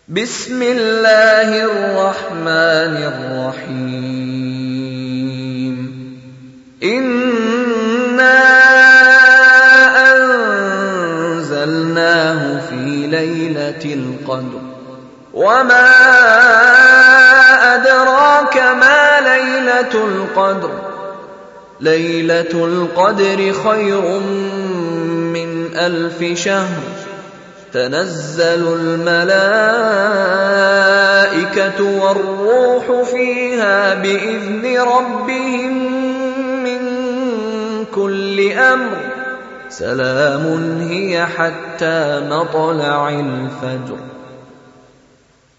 بسم الله الرحمن الرحيم إنا أنزلناه في ليلة القدر وما أدراك ما ليلة القدر ليلة القدر خير من 1000 شهر تنزل الملائكة والروح فيها بإذن ربهم من كل أمر سلام هي حتى مطلع الفجر.